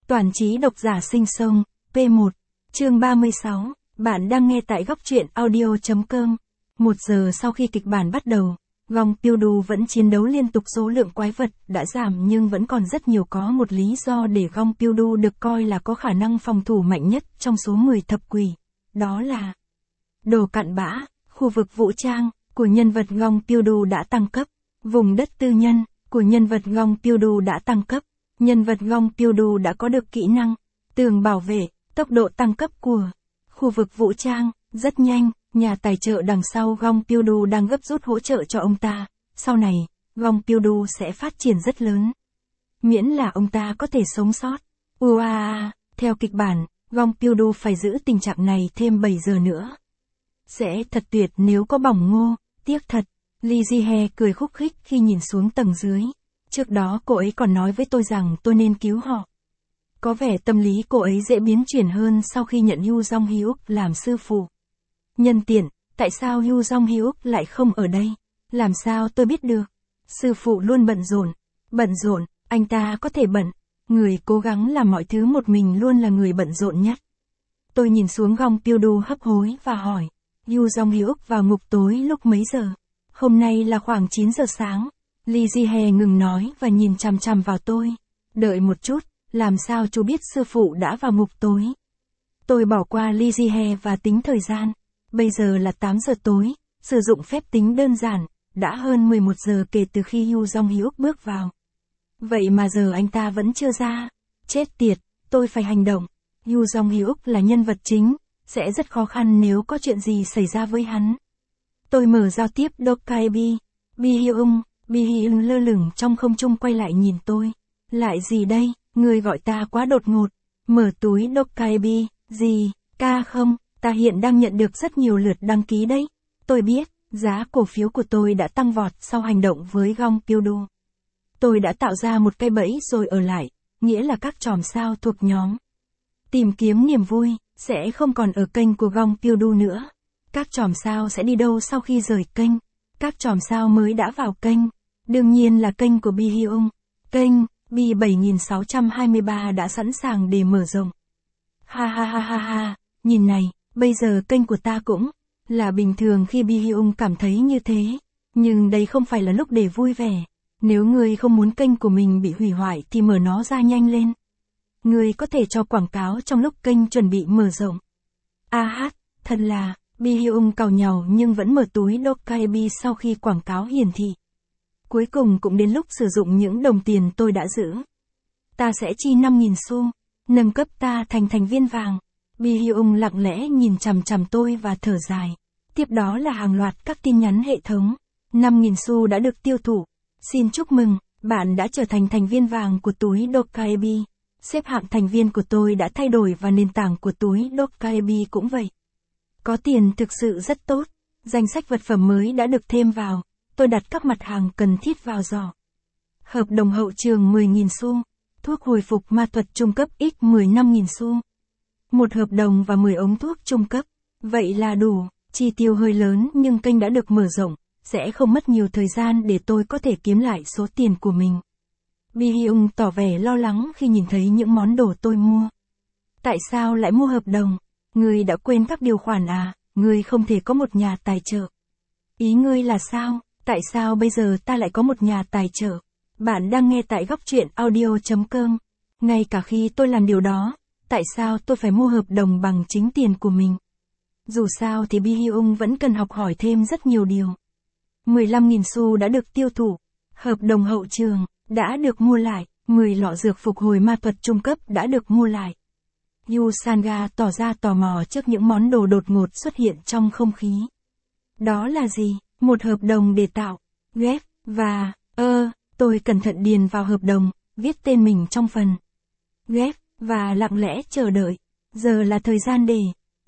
Toàn trí độc giả sinh sông, P1, chương 36, bạn đang nghe tại góc truyện audio.com. 1 giờ sau khi kịch bản bắt đầu, Gong Pyo-du vẫn chiến đấu liên tục, số lượng quái vật đã giảm nhưng vẫn còn rất nhiều. Có một lý do để Gong Pyo-du được coi là có khả năng phòng thủ mạnh nhất trong số 10 thập quỷ. Đó là đồ cặn bã, khu vực vũ trang của nhân vật Gong Pyo-du đã tăng cấp, vùng đất tư nhân của nhân vật Gong Pyo-du đã tăng cấp. Nhân vật Gong Pyo-du đã có được kỹ năng tường bảo vệ, tốc độ tăng cấp của khu vực vũ trang, rất nhanh. Nhà tài trợ đằng sau Gong Pyo-du đang gấp rút hỗ trợ cho ông ta. Sau này, Gong Pyo-du sẽ phát triển rất lớn. Miễn là ông ta có thể sống sót. Theo kịch bản, Gong Pyo-du phải giữ tình trạng này thêm 7 giờ nữa. Sẽ thật tuyệt nếu có bỏng ngô, tiếc thật. Lee Ji-hye cười khúc khích khi nhìn xuống tầng dưới. Trước đó cô ấy còn nói với tôi rằng tôi nên cứu họ. Có vẻ tâm lý cô ấy dễ biến chuyển hơn sau khi nhận Yoo Jong-hyuk làm sư phụ. Nhân tiện, tại sao Yoo Jong-hyuk lại không ở đây? Làm sao tôi biết được? Sư phụ luôn bận rộn, anh ta có thể bận. Người cố gắng làm mọi thứ một mình luôn là người bận rộn nhất. Tôi nhìn xuống Gong Pyo-du hấp hối và hỏi, Yoo Jong-hyuk vào ngục tối lúc mấy giờ? Hôm nay là khoảng 9 giờ sáng. Lee Ji-hye ngừng nói và nhìn chằm chằm vào tôi. Đợi một chút, làm sao chú biết sư phụ đã vào ngục tối? Tôi bỏ qua Lee Ji-hye và tính thời gian. Bây giờ là 8 giờ tối, sử dụng phép tính đơn giản, đã hơn 11 giờ kể từ khi Yoo Jong-hyuk bước vào. Vậy mà giờ anh ta vẫn chưa ra. Chết tiệt, tôi phải hành động. Yoo Jong-hyuk là nhân vật chính, sẽ rất khó khăn nếu có chuyện gì xảy ra với hắn. Tôi mở giao tiếp Dokkaebi. Bi Hyung lơ lửng trong không trung quay lại nhìn tôi. Lại gì đây, người gọi ta quá đột ngột. Mở túi Dokkaebi, gì, ca không, ta hiện đang nhận được rất nhiều lượt đăng ký đấy. Tôi biết, giá cổ phiếu của tôi đã tăng vọt sau hành động với Gong Pyo-du. Tôi đã tạo ra một cái bẫy rồi ở lại, nghĩa là các chòm sao thuộc nhóm tìm kiếm niềm vui, sẽ không còn ở kênh của Gong Pyo-du nữa. Các chòm sao sẽ đi đâu sau khi rời kênh? Các chòm sao mới đã vào kênh. Đương nhiên là kênh của Bi Hyung. Kênh Bi 7623 đã sẵn sàng để mở rộng. Ha, nhìn này, bây giờ kênh của ta cũng là bình thường khi Bi Hyung cảm thấy như thế. Nhưng đây không phải là lúc để vui vẻ. Nếu ngươi không muốn kênh của mình bị hủy hoại thì mở nó ra nhanh lên. Ngươi có thể cho quảng cáo trong lúc kênh chuẩn bị mở rộng. Thật là, Bi Hyung càu nhàu nhưng vẫn mở túi Dokkaebi sau khi quảng cáo hiển thị. Cuối cùng cũng đến lúc sử dụng những đồng tiền tôi đã giữ. Ta sẽ chi 5.000 xu, nâng cấp ta thành thành viên vàng. Bi Hyung lặng lẽ nhìn chằm chằm tôi và thở dài. Tiếp đó là hàng loạt các tin nhắn hệ thống. 5.000 xu đã được tiêu thụ. Xin chúc mừng, bạn đã trở thành thành viên vàng của túi Dokkaebi. Xếp hạng thành viên của tôi đã thay đổi và nền tảng của túi Dokkaebi cũng vậy. Có tiền thực sự rất tốt. Danh sách vật phẩm mới đã được thêm vào. Tôi đặt các mặt hàng cần thiết vào giỏ. Hợp đồng hậu trường 10.000 xu. Thuốc hồi phục ma thuật trung cấp x 15.000 xu. Một hợp đồng và 10 ống thuốc trung cấp. Vậy là đủ. Chi tiêu hơi lớn nhưng kênh đã được mở rộng. Sẽ không mất nhiều thời gian để tôi có thể kiếm lại số tiền của mình. Bi Hyung tỏ vẻ lo lắng khi nhìn thấy những món đồ tôi mua. Tại sao lại mua hợp đồng? Ngươi đã quên các điều khoản à? Ngươi không thể có một nhà tài trợ. Ý ngươi là sao? Tại sao bây giờ ta lại có một nhà tài trợ? Bạn đang nghe tại góc truyện audio.com. Ngay cả khi tôi làm điều đó, tại sao tôi phải mua hợp đồng bằng chính tiền của mình? Dù sao thì Bi Hyung vẫn cần học hỏi thêm rất nhiều điều. 15.000 xu đã được tiêu thụ. Hợp đồng hậu trường đã được mua lại. 10 lọ dược phục hồi ma thuật trung cấp đã được mua lại. Yu Sanga tỏ ra tò mò trước những món đồ đột ngột xuất hiện trong không khí. Đó là gì? Một hợp đồng để tạo web và tôi cẩn thận điền vào hợp đồng, viết tên mình trong phần web và lặng lẽ chờ đợi. Giờ là thời gian để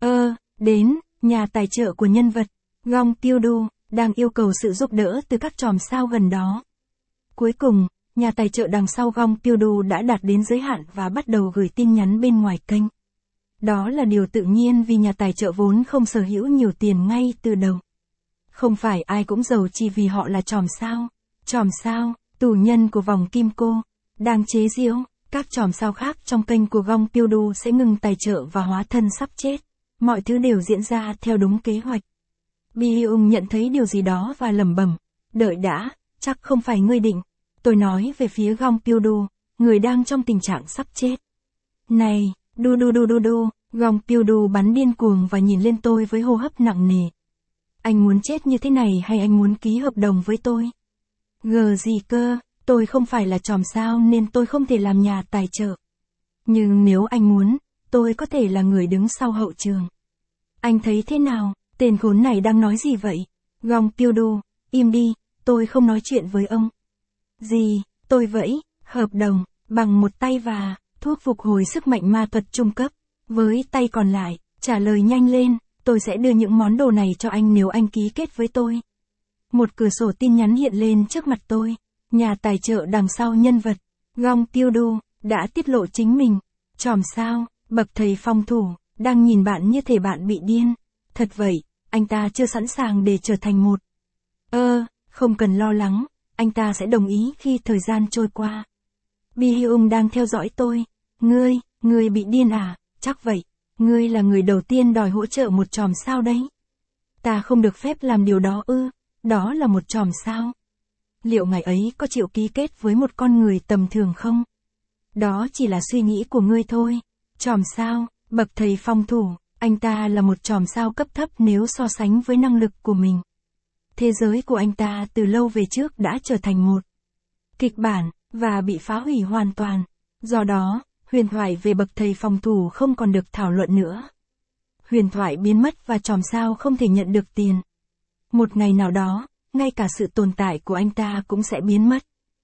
đến nhà tài trợ của nhân vật Gong Pyo-du đang yêu cầu sự giúp đỡ từ các chòm sao gần đó. Cuối cùng, nhà tài trợ đằng sau Gong Pyo-du đã đạt đến giới hạn và bắt đầu gửi tin nhắn bên ngoài kênh. Đó là điều tự nhiên vì nhà tài trợ vốn không sở hữu nhiều tiền ngay từ đầu. Không phải ai cũng giàu chỉ vì họ là chòm sao. Chòm sao, tù nhân của vòng kim cô, đang chế giễu, các chòm sao khác trong kênh của Gong Pildu sẽ ngừng tài trợ và hóa thân sắp chết. Mọi thứ đều diễn ra theo đúng kế hoạch. Bi Hyung nhận thấy điều gì đó và lẩm bẩm, đợi đã, chắc không phải ngươi định. Tôi nói về phía Gong Pildu, người đang trong tình trạng sắp chết. Này, đu, Gong Pildu bắn điên cuồng và nhìn lên tôi với hô hấp nặng nề. Anh muốn chết như thế này hay anh muốn ký hợp đồng với tôi? Gờ gì cơ, tôi không phải là chòm sao nên tôi không thể làm nhà tài trợ. Nhưng nếu anh muốn, tôi có thể là người đứng sau hậu trường. Anh thấy thế nào, tên khốn này đang nói gì vậy? Gong Pildu, im đi, tôi không nói chuyện với ông. Gì, tôi vẫy, hợp đồng, bằng một tay và thuốc phục hồi sức mạnh ma thuật trung cấp. Với tay còn lại, trả lời nhanh lên, tôi sẽ đưa những món đồ này cho anh nếu anh ký kết với tôi. Một cửa sổ tin nhắn hiện lên trước mặt tôi. Nhà tài trợ đằng sau nhân vật, Gong Pildu, đã tiết lộ chính mình. Chòm sao, bậc thầy phòng thủ, đang nhìn bạn như thể bạn bị điên. Thật vậy, anh ta chưa sẵn sàng để trở thành một. Không cần lo lắng, anh ta sẽ đồng ý khi thời gian trôi qua. Bi Hyung đang theo dõi tôi. Ngươi bị điên à? Chắc vậy, ngươi là người đầu tiên đòi hỗ trợ một chòm sao đấy. Ta không được phép làm điều đó ư? Đó là một chòm sao. Liệu ngày ấy có chịu ký kết với một con người tầm thường không? Đó chỉ là suy nghĩ của ngươi thôi. Chòm sao, bậc thầy phòng thủ, anh ta là một chòm sao cấp thấp nếu so sánh với năng lực của mình. Thế giới của anh ta từ lâu về trước đã trở thành một kịch bản, và bị phá hủy hoàn toàn. Do đó, huyền thoại về bậc thầy phòng thủ không còn được thảo luận nữa. Huyền thoại biến mất và chòm sao không thể nhận được tiền. Một ngày nào đó, ngay cả sự tồn tại của anh ta cũng sẽ biến mất.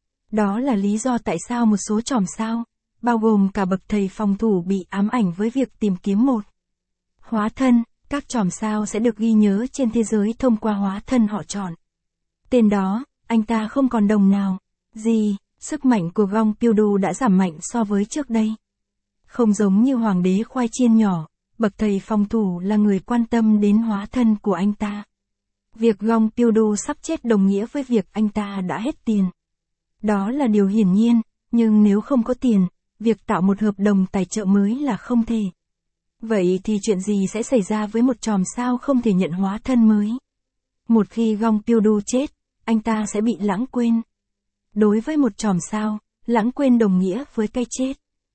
Đó là lý do tại sao một số chòm sao, bao gồm cả bậc thầy phòng thủ bị ám ảnh với việc tìm kiếm một hóa thân. Các chòm sao sẽ được ghi nhớ trên thế giới thông qua hóa thân họ chọn. Tên đó, anh ta không còn đồng nào. Gì, sức mạnh của Gong Pildu đã giảm mạnh so với trước đây. Không giống như hoàng đế khoai chiên nhỏ, bậc thầy phòng thủ là người quan tâm đến hóa thân của anh ta. Việc Gong Pildu sắp chết đồng nghĩa với việc anh ta đã hết tiền. Đó là điều hiển nhiên, nhưng nếu không có tiền, việc tạo một hợp đồng tài trợ mới là không thể. Vậy thì chuyện gì sẽ xảy ra với một chòm sao không thể nhận hóa thân mới? Một khi Gong Pildu chết, anh ta sẽ bị lãng quên. Đối với một chòm sao, lãng quên đồng nghĩa với cái chết.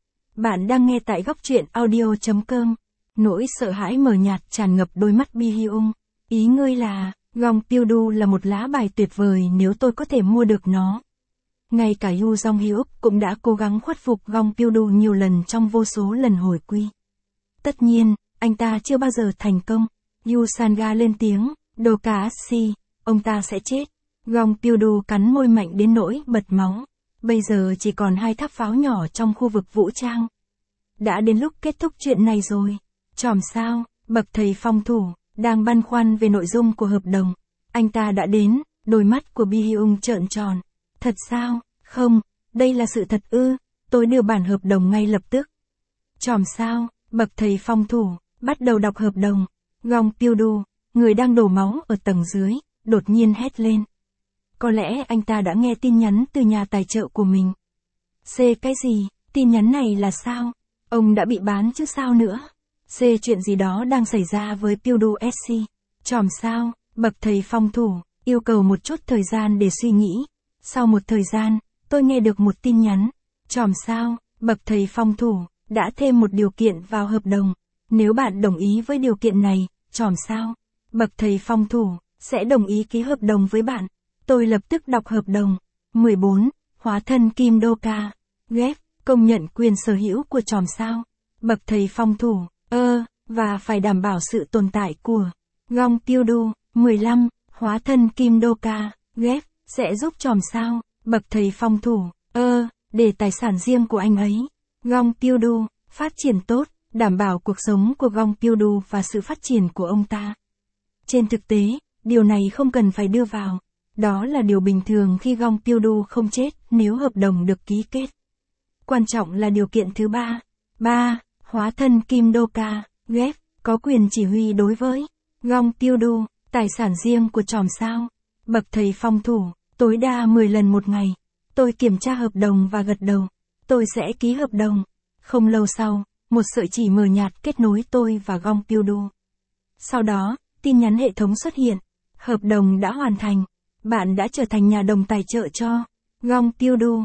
Bạn đang nghe tại góc truyện audio.com. Nỗi sợ hãi mờ nhạt tràn ngập đôi mắt Bi Hyung. Ý ngươi là, Gong Pildu là một lá bài tuyệt vời nếu tôi có thể mua được nó. Ngay cả Yu Jong Hyuk cũng đã cố gắng khuất phục Gong Pildu nhiều lần trong vô số lần hồi quy. Tất nhiên, anh ta chưa bao giờ thành công. Yu Sanga lên tiếng, đồ cá si, ông ta sẽ chết. Gong Pildu cắn môi mạnh đến nỗi bật máu. Bây giờ chỉ còn 2 tháp pháo nhỏ trong khu vực vũ trang. Đã đến lúc kết thúc chuyện này rồi. Chòm sao, bậc thầy phòng thủ, đang băn khoăn về nội dung của hợp đồng. Anh ta đã đến, đôi mắt của Bi Hyung trợn tròn. Thật sao? Không, đây là sự thật ư? Tôi đưa bản hợp đồng ngay lập tức. Chòm sao, bậc thầy phòng thủ, bắt đầu đọc hợp đồng. Gong Pildu, người đang đổ máu ở tầng dưới, đột nhiên hét lên. Có lẽ anh ta đã nghe tin nhắn từ nhà tài trợ của mình. Cái gì? Tin nhắn này là sao? Ông đã bị bán chứ sao nữa? Chuyện gì đó đang xảy ra với Pildu SC. Chòm sao, bậc thầy phòng thủ, yêu cầu một chút thời gian để suy nghĩ. Sau một thời gian, tôi nghe được một tin nhắn. Chòm sao, bậc thầy phòng thủ, đã thêm một điều kiện vào hợp đồng. Nếu bạn đồng ý với điều kiện này, chòm sao, bậc thầy phòng thủ, sẽ đồng ý ký hợp đồng với bạn. Tôi lập tức đọc hợp đồng. 14. Hóa thân Kim Doka. Ghép, công nhận quyền sở hữu của chòm sao. Bậc thầy phòng thủ, và phải đảm bảo sự tồn tại của Gong Pildu. 15. Hóa thân Kim Doka. Ghép, sẽ giúp chòm sao, bậc thầy phòng thủ, để tài sản riêng của anh ấy. Gong Pildu, phát triển tốt, đảm bảo cuộc sống của Gong Pildu và sự phát triển của ông ta. Trên thực tế, điều này không cần phải đưa vào. Đó là điều bình thường khi Gong Pildu không chết nếu hợp đồng được ký kết. Quan trọng là điều kiện thứ 3. Hóa thân Kim Doka, ghép, có quyền chỉ huy đối với Gong Pildu, tài sản riêng của chòm sao, bậc thầy phòng thủ, tối đa 10 lần một ngày. Tôi kiểm tra hợp đồng và gật đầu. tôi sẽ ký hợp đồng. Không lâu sau, một sợi chỉ mờ nhạt kết nối tôi và Gong Pyo-du. Sau đó, tin nhắn hệ thống xuất hiện. Hợp đồng đã hoàn thành. Bạn đã trở thành nhà đồng tài trợ cho Gong Pyo-du.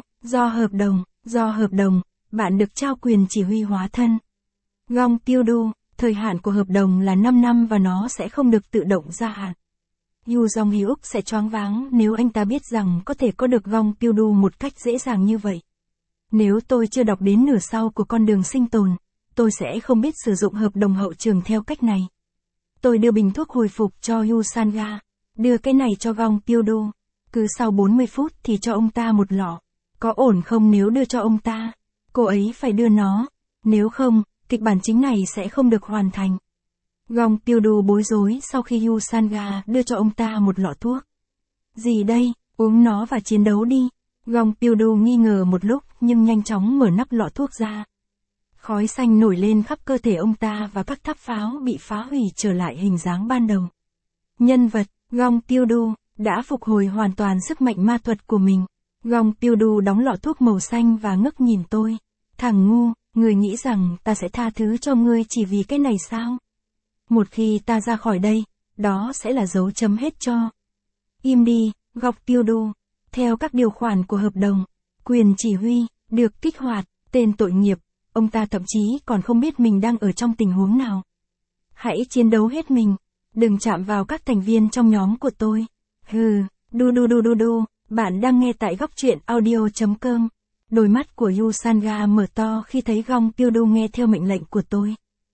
Do hợp đồng, bạn được trao quyền chỉ huy hóa thân. Gong Pyo-du, thời hạn của hợp đồng là 5 năm và nó sẽ không được tự động gia hạn. Yoo Jong-hyuk sẽ choáng váng nếu anh ta biết rằng có thể có được Gong Pyo-du một cách dễ dàng như vậy. Nếu tôi chưa đọc đến nửa sau của con đường sinh tồn, tôi sẽ không biết sử dụng hợp đồng hậu trường theo cách này. Tôi đưa bình thuốc hồi phục cho Yoo Sang-ga, đưa cái này cho Gong Pyo-du. Cứ sau 40 phút thì cho ông ta một lọ. Có ổn không nếu đưa cho ông ta? Cô ấy phải đưa nó. Nếu không, kịch bản chính này sẽ không được hoàn thành. Gong Pyo-du bối rối sau khi Yoo Sang-ga đưa cho ông ta một lọ thuốc. Gì đây, uống nó và chiến đấu đi. Gong Pyo-du nghi ngờ một lúc nhưng nhanh chóng mở nắp lọ thuốc ra. Khói xanh nổi lên khắp cơ thể ông ta và các tháp pháo bị phá hủy trở lại hình dáng ban đầu. Nhân vật, Gong Pyo-du, đã phục hồi hoàn toàn sức mạnh ma thuật của mình. Gong Pyo-du đóng lọ thuốc màu xanh và ngước nhìn tôi. Thằng ngu, người nghĩ rằng ta sẽ tha thứ cho ngươi chỉ vì cái này sao? Một khi ta ra khỏi đây, đó sẽ là dấu chấm hết cho. Im đi, Gong Pyo-du. Theo các điều khoản của hợp đồng, quyền chỉ huy được kích hoạt, tên tội nghiệp, ông ta thậm chí còn không biết mình đang ở trong tình huống nào. Hãy chiến đấu hết mình, đừng chạm vào các thành viên trong nhóm của tôi. Hừ, đu, bạn đang nghe tại góc truyện audio.com. Đôi mắt của Yoo Sang-ga mở to khi thấy Gong Pyo-du nghe theo mệnh lệnh của tôi.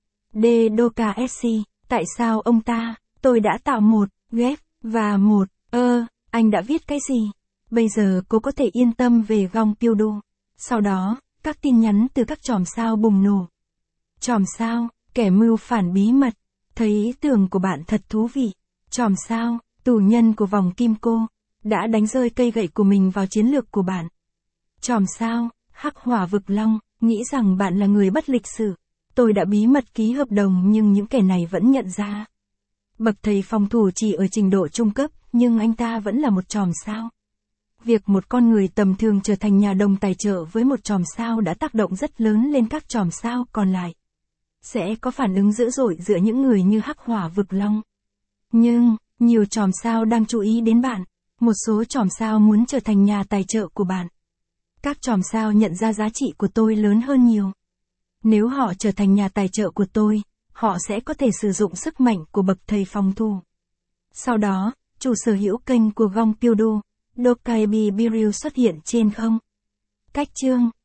Doka SC, tại sao ông ta, tôi đã tạo một, ghép, và một, anh đã viết cái gì? Bây giờ cô có thể yên tâm về Gong Pyo-du. Sau đó, các tin nhắn từ các chòm sao bùng nổ. Chòm sao, kẻ mưu phản bí mật. Thấy ý tưởng của bạn thật thú vị. Chòm sao, tù nhân của vòng kim cô, đã đánh rơi cây gậy của mình vào chiến lược của bạn. Chòm sao, hắc hỏa vực long, nghĩ rằng bạn là người bất lịch sự. Tôi đã bí mật ký hợp đồng nhưng những kẻ này vẫn nhận ra. Bậc thầy phòng thủ chỉ ở trình độ trung cấp, nhưng anh ta vẫn là một chòm sao. Việc một con người tầm thường trở thành nhà đồng tài trợ với một chòm sao đã tác động rất lớn lên các chòm sao còn lại. Sẽ có phản ứng dữ dội giữa những người như hắc hỏa vực long. Nhưng, nhiều chòm sao đang chú ý đến bạn. Một số chòm sao muốn trở thành nhà tài trợ của bạn. Các chòm sao nhận ra giá trị của tôi lớn hơn nhiều. Nếu họ trở thành nhà tài trợ của tôi, họ sẽ có thể sử dụng sức mạnh của bậc thầy phòng thủ. Sau đó, chủ sở hữu kênh của Gong Pyo-du, Dokai Biryu xuất hiện trên không. Cách chương